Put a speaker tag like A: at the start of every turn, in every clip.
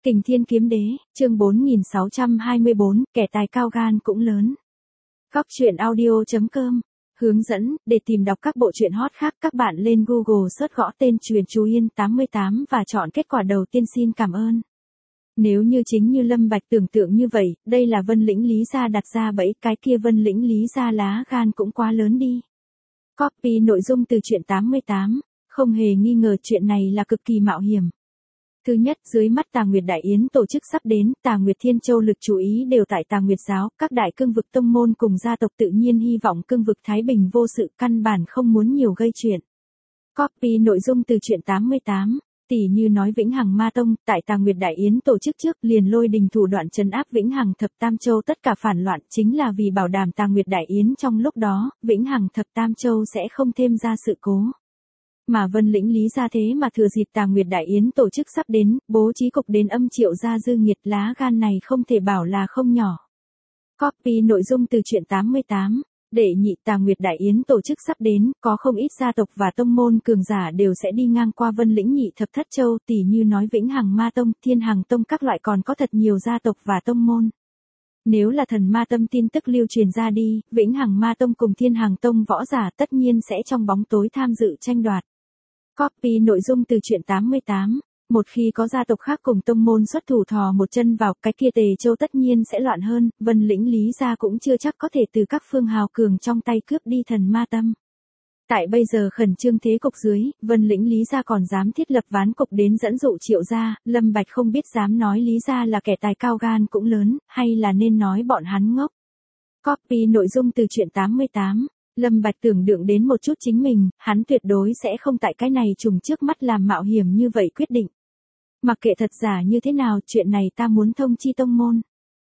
A: Kình Thiên Kiếm Đế, chương 4624, kẻ tài cao gan cũng lớn. Góc truyện audio.com. Hướng dẫn, để tìm đọc các bộ truyện hot khác các bạn lên Google search gõ tên Truyện Chú Yên 88 và chọn kết quả đầu tiên. Xin cảm ơn. Nếu như chính như Lâm Bạch tưởng tượng như vậy, đây là Vân Lĩnh Lý Gia đặt ra bẫy, cái kia Vân Lĩnh Lý Gia lá gan cũng quá lớn đi. Copy nội dung từ truyện 88, không hề nghi ngờ chuyện này là cực kỳ mạo hiểm. Thứ nhất, dưới mắt Tà Nguyệt Đại Yến tổ chức sắp đến, Tà Nguyệt Thiên Châu lực chú ý đều tại Tà Nguyệt giáo, các đại cương vực tông môn cùng gia tộc tự nhiên hy vọng cương vực thái bình vô sự, căn bản không muốn nhiều gây chuyện. Copy nội dung từ truyện 88, tỷ như nói Vĩnh Hằng Ma Tông, tại Tà Nguyệt Đại Yến tổ chức trước liền lôi đình thủ đoạn trấn áp Vĩnh Hằng Thập Tam Châu, tất cả phản loạn chính là vì bảo đảm Tà Nguyệt Đại Yến trong lúc đó, Vĩnh Hằng Thập Tam Châu sẽ không thêm ra sự cố. Mà Vân Lĩnh Lý Gia thế mà thừa dịp Tà Nguyệt Đại Yến tổ chức sắp đến, bố trí cục đến âm Triệu gia dư nghiệt, lá gan này không thể bảo là không nhỏ. Copy nội dung từ truyện 88, đệ nhị, Tà Nguyệt Đại Yến tổ chức sắp đến, có không ít gia tộc và tông môn cường giả đều sẽ đi ngang qua Vân Lĩnh nhị thập thất châu, tỷ như nói Vĩnh Hằng Ma Tông, Thiên Hằng Tông các loại, còn có thật nhiều gia tộc và tông môn. Nếu là Thần Ma Tâm tin tức lưu truyền ra đi, Vĩnh Hằng Ma Tông cùng Thiên Hằng Tông võ giả tất nhiên sẽ trong bóng tối tham dự tranh đoạt. Copy nội dung từ truyện 88, một khi có gia tộc khác cùng tông môn xuất thủ thò một chân vào, cái kia Tề Châu tất nhiên sẽ loạn hơn, Vân Lĩnh Lý Gia cũng chưa chắc có thể từ các phương hào cường trong tay cướp đi Thần Ma Tâm. Tại bây giờ khẩn trương thế cục dưới, Vân Lĩnh Lý Gia còn dám thiết lập ván cục đến dẫn dụ Triệu gia, Lâm Bạch không biết dám nói Lý Gia là kẻ tài cao gan cũng lớn, hay là nên nói bọn hắn ngốc. Copy nội dung từ truyện 88. Lâm Bạch tưởng tượng đến một chút chính mình, hắn tuyệt đối sẽ không tại cái này trùng trước mắt làm mạo hiểm như vậy quyết định. Mặc kệ thật giả như thế nào, chuyện này ta muốn thông chi tông môn.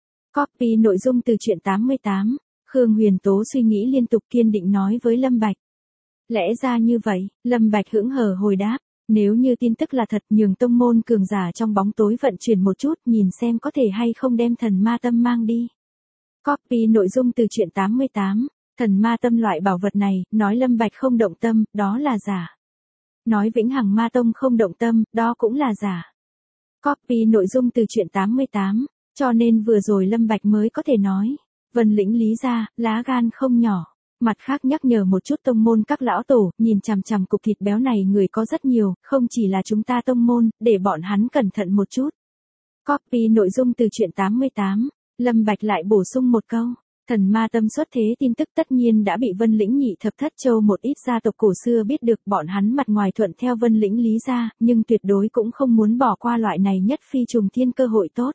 A: Copy nội dung từ truyện 88, Khương Huyền Tố suy nghĩ liên tục kiên định nói với Lâm Bạch. Lẽ ra như vậy, Lâm Bạch hững hờ hồi đáp, nếu như tin tức là thật, nhường tông môn cường giả trong bóng tối vận chuyển một chút, nhìn xem có thể hay không đem Thần Ma Tâm mang đi. Copy nội dung từ truyện 88. Thần Ma Tâm loại bảo vật này, nói Lâm Bạch không động tâm, đó là giả. Nói Vĩnh Hằng Ma Tông không động tâm, đó cũng là giả. Copy nội dung từ truyện 88, cho nên vừa rồi Lâm Bạch mới có thể nói, Vân Lĩnh Lý Gia, lá gan không nhỏ. Mặt khác nhắc nhở một chút tông môn các lão tổ, nhìn chằm chằm cục thịt béo này người có rất nhiều, không chỉ là chúng ta tông môn, để bọn hắn cẩn thận một chút. Copy nội dung từ truyện 88, Lâm Bạch lại bổ sung một câu. Thần Ma Tâm xuất thế tin tức tất nhiên đã bị Vân Lĩnh nhị thập thất châu một ít gia tộc cổ xưa biết được, bọn hắn mặt ngoài thuận theo Vân Lĩnh Lý Gia, nhưng tuyệt đối cũng không muốn bỏ qua loại này nhất phi trùng thiên cơ hội tốt.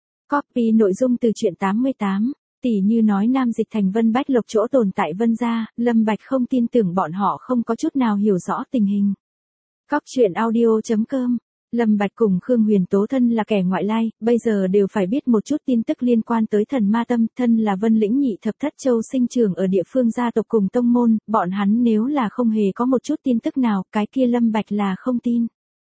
A: Copy nội dung từ truyện 88, tỷ như nói Nam Dịch Thành Vân Bách Lộc chỗ tồn tại Vân gia, Lâm Bạch không tin tưởng bọn họ không có chút nào hiểu rõ tình hình. Góc truyện audio.com. Lâm Bạch cùng Khương Huyền Tố thân là kẻ ngoại lai, bây giờ đều phải biết một chút tin tức liên quan tới Thần Ma Tâm, thân là Vân Lĩnh nhị thập thất châu sinh trưởng ở địa phương gia tộc cùng tông môn, bọn hắn nếu là không hề có một chút tin tức nào, cái kia Lâm Bạch là không tin.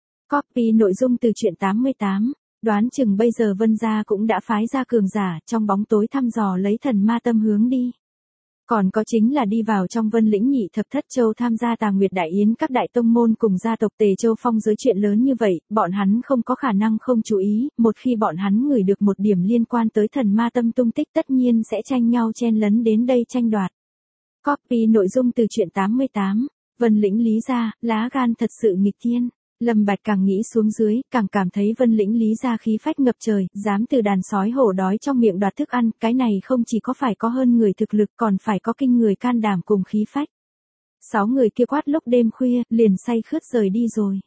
A: Copy nội dung từ truyện 88, đoán chừng bây giờ Vân gia cũng đã phái ra cường giả trong bóng tối thăm dò lấy Thần Ma Tâm hướng đi. Còn có chính là đi vào trong Vân Lĩnh nhị thập thất châu tham gia Tà Nguyệt Đại Yến các đại tông môn cùng gia tộc Tề Châu phong giới chuyện lớn như vậy, bọn hắn không có khả năng không chú ý, một khi bọn hắn ngửi được một điểm liên quan tới Thần Ma Tâm tung tích tất nhiên sẽ tranh nhau chen lấn đến đây tranh đoạt. Copy nội dung từ truyện 88, Vân Lĩnh Lý Gia, lá gan thật sự nghịch thiên. Lâm Bạch càng nghĩ xuống dưới, càng cảm thấy Vân Lĩnh Lý Gia khí phách ngập trời, dám từ đàn sói hổ đói trong miệng đoạt thức ăn, cái này không chỉ có phải có hơn người thực lực còn phải có kinh người can đảm cùng khí phách. 6 người kia quát lúc đêm khuya, liền say khướt rời đi rồi.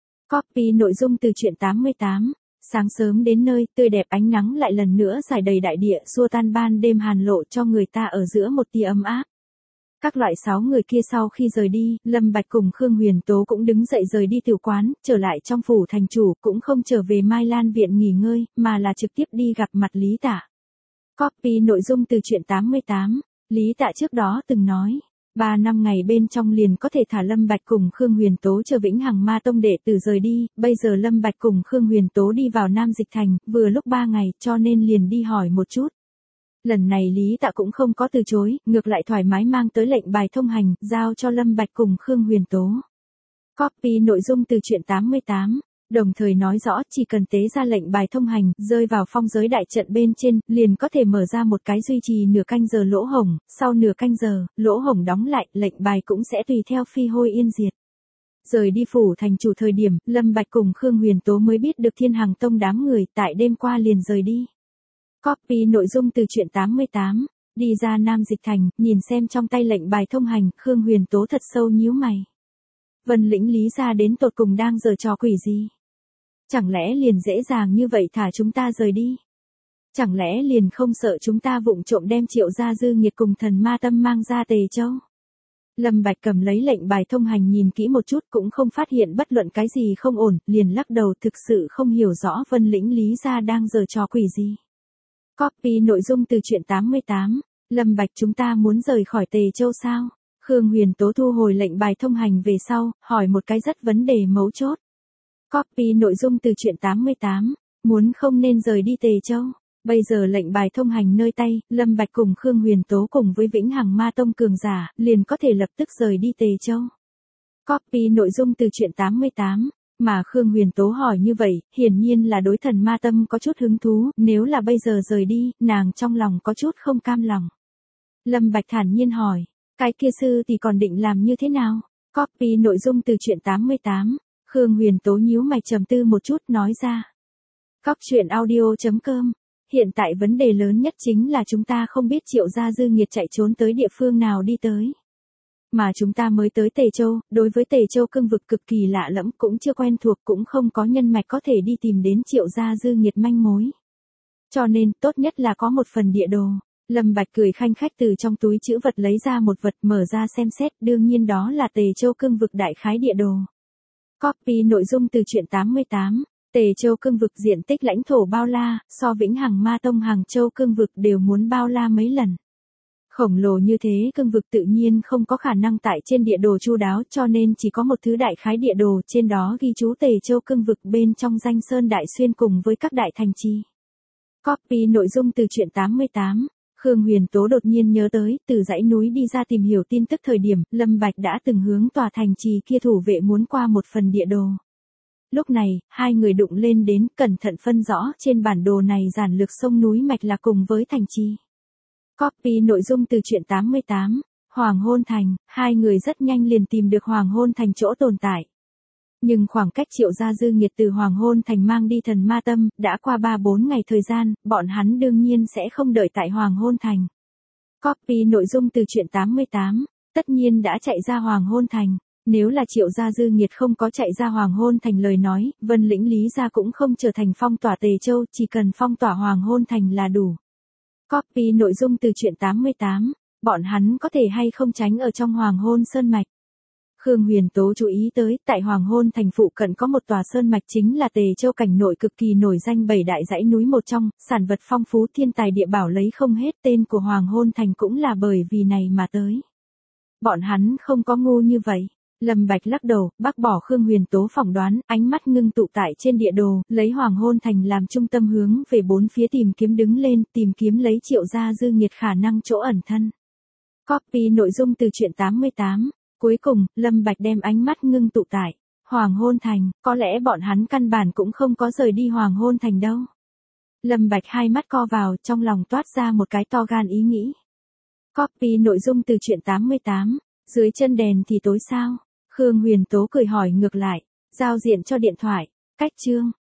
A: Copy nội dung từ truyện 88, sáng sớm đến nơi, tươi đẹp ánh nắng lại lần nữa rải đầy đại địa, xua tan ban đêm hàn lộ cho người ta ở giữa một tia ấm áp. Các loại 6 người kia sau khi rời đi, Lâm Bạch cùng Khương Huyền Tố cũng đứng dậy rời đi tiểu quán, trở lại trong phủ thành chủ, cũng không trở về Mai Lan viện nghỉ ngơi, mà là trực tiếp đi gặp mặt Lý Tạ. Copy nội dung từ truyện 88, Lý Tạ trước đó từng nói, 3 năm ngày bên trong liền có thể thả Lâm Bạch cùng Khương Huyền Tố chờ Vĩnh Hằng Ma Tông đệ tử rời đi, bây giờ Lâm Bạch cùng Khương Huyền Tố đi vào Nam Dịch Thành, vừa lúc 3 ngày, cho nên liền đi hỏi một chút. Lần này Lý Tạ cũng không có từ chối, ngược lại thoải mái mang tới lệnh bài thông hành, giao cho Lâm Bạch cùng Khương Huyền Tố. Copy nội dung từ truyện 88, Đồng thời nói rõ chỉ cần tế ra lệnh bài thông hành, rơi vào phong giới đại trận bên trên, liền có thể mở ra một cái duy trì nửa canh giờ lỗ hổng, sau nửa canh giờ, lỗ hổng đóng lại, lệnh bài cũng sẽ tùy theo phi hôi yên diệt. Rời đi phủ thành chủ thời điểm, Lâm Bạch cùng Khương Huyền Tố mới biết được Thiên Hằng Tông đám người tại đêm qua liền rời đi. Copy nội dung từ truyện 88, đi ra Nam Dịch Thành, nhìn xem trong tay lệnh bài thông hành, Khương Huyền Tố thật sâu nhíu mày. Vân Lĩnh Lý gia đến tột cùng đang giở trò quỷ gì? Chẳng lẽ liền dễ dàng như vậy thả chúng ta rời đi? Chẳng lẽ liền không sợ chúng ta vụng trộm đem Triệu gia dư nghiệt cùng thần ma tâm mang ra Tề Châu? Lâm Bạch cầm lấy lệnh bài thông hành nhìn kỹ một chút cũng không phát hiện bất luận cái gì không ổn, liền lắc đầu thực sự không hiểu rõ Vân Lĩnh Lý gia đang giở trò quỷ gì. Copy nội dung từ truyện 88, Lâm Bạch chúng ta muốn rời khỏi Tề Châu sao? Khương Huyền Tố thu hồi lệnh bài thông hành về sau, hỏi một cái rất vấn đề mấu chốt. Copy nội dung từ truyện 88, muốn không nên rời đi Tề Châu. Bây giờ lệnh bài thông hành nơi tay, Lâm Bạch cùng Khương Huyền Tố cùng với Vĩnh Hằng Ma Tông cường giả, liền có thể lập tức rời đi Tề Châu. Copy nội dung từ truyện 88, mà Khương Huyền Tố hỏi như vậy, hiển nhiên là đối thần ma tâm có chút hứng thú, nếu là bây giờ rời đi, nàng trong lòng có chút không cam lòng. Lâm Bạch thản nhiên hỏi, cái kia sư thì còn định làm như thế nào? Copy nội dung từ truyện 88, Khương Huyền Tố nhíu mày trầm tư một chút nói ra. Coptruyện.audio.com. Hiện tại vấn đề lớn nhất chính là chúng ta không biết Triệu gia dư nghiệt chạy trốn tới địa phương nào đi tới. Mà chúng ta mới tới Tề Châu, đối với Tề Châu cương vực cực kỳ lạ lẫm, cũng chưa quen thuộc, cũng không có nhân mạch có thể đi tìm đến Triệu gia dư nghiệt manh mối. Cho nên, tốt nhất là có một phần địa đồ. Lâm Bạch cười khanh khách từ trong túi trữ vật lấy ra một vật mở ra xem xét, đương nhiên đó là Tề Châu cương vực đại khái địa đồ. Copy nội dung từ truyện 88, Tề Châu cương vực diện tích lãnh thổ bao la, so Vĩnh Hằng Ma Tông Hàng Châu cương vực đều muốn bao la mấy lần. Khổng lồ như thế cương vực tự nhiên không có khả năng tại trên địa đồ chu đáo, cho nên chỉ có một thứ đại khái địa đồ, trên đó ghi chú Tề Châu cương vực bên trong danh sơn đại xuyên cùng với các đại thành trì. Copy nội dung từ truyện 88, Khương Huyền Tố đột nhiên nhớ tới, từ dãy núi đi ra tìm hiểu tin tức thời điểm, Lâm Bạch đã từng hướng tòa thành trì kia thủ vệ muốn qua một phần địa đồ. Lúc này, hai người đụng lên đến, cẩn thận phân rõ trên bản đồ này giản lược sông núi mạch là cùng với thành trì. Copy nội dung từ truyện 88, Hoàng Hôn Thành, hai người rất nhanh liền tìm được Hoàng Hôn Thành chỗ tồn tại. Nhưng khoảng cách Triệu gia dư nghiệt từ Hoàng Hôn Thành mang đi thần ma tâm, đã qua 3-4 ngày thời gian, bọn hắn đương nhiên sẽ không đợi tại Hoàng Hôn Thành. Copy nội dung từ truyện 88, tất nhiên đã chạy ra Hoàng Hôn Thành. Nếu là Triệu gia dư nghiệt không có chạy ra Hoàng Hôn Thành lời nói, Vân Lĩnh Lý gia cũng không trở thành phong tỏa Tề Châu, chỉ cần phong tỏa Hoàng Hôn Thành là đủ. Copy nội dung từ truyện 88, bọn hắn có thể hay không tránh ở trong Hoàng Hôn Sơn Mạch. Khương Huyền Tố chú ý tới, tại Hoàng Hôn Thành phụ cận có một tòa sơn mạch chính là Tề Châu cảnh nội cực kỳ nổi danh 7 đại dãy núi một trong, sản vật phong phú thiên tài địa bảo lấy không hết, tên của Hoàng Hôn Thành cũng là bởi vì này mà tới. Bọn hắn không có ngu như vậy. Lâm Bạch lắc đầu, bác bỏ Khương Huyền Tố phỏng đoán, ánh mắt ngưng tụ tại trên địa đồ, lấy Hoàng Hôn Thành làm trung tâm hướng về bốn phía tìm kiếm đứng lên, tìm kiếm lấy Triệu gia dư nghiệt khả năng chỗ ẩn thân. Copy nội dung từ truyện 88, cuối cùng, Lâm Bạch đem ánh mắt ngưng tụ tại Hoàng Hôn Thành, có lẽ bọn hắn căn bản cũng không có rời đi Hoàng Hôn Thành đâu. Lâm Bạch hai mắt co vào, trong lòng toát ra một cái to gan ý nghĩ. Copy nội dung từ truyện 88, dưới chân đèn thì tối sao? Khương Huyền Tố cười hỏi ngược lại, giao diện cho điện thoại, cách chương.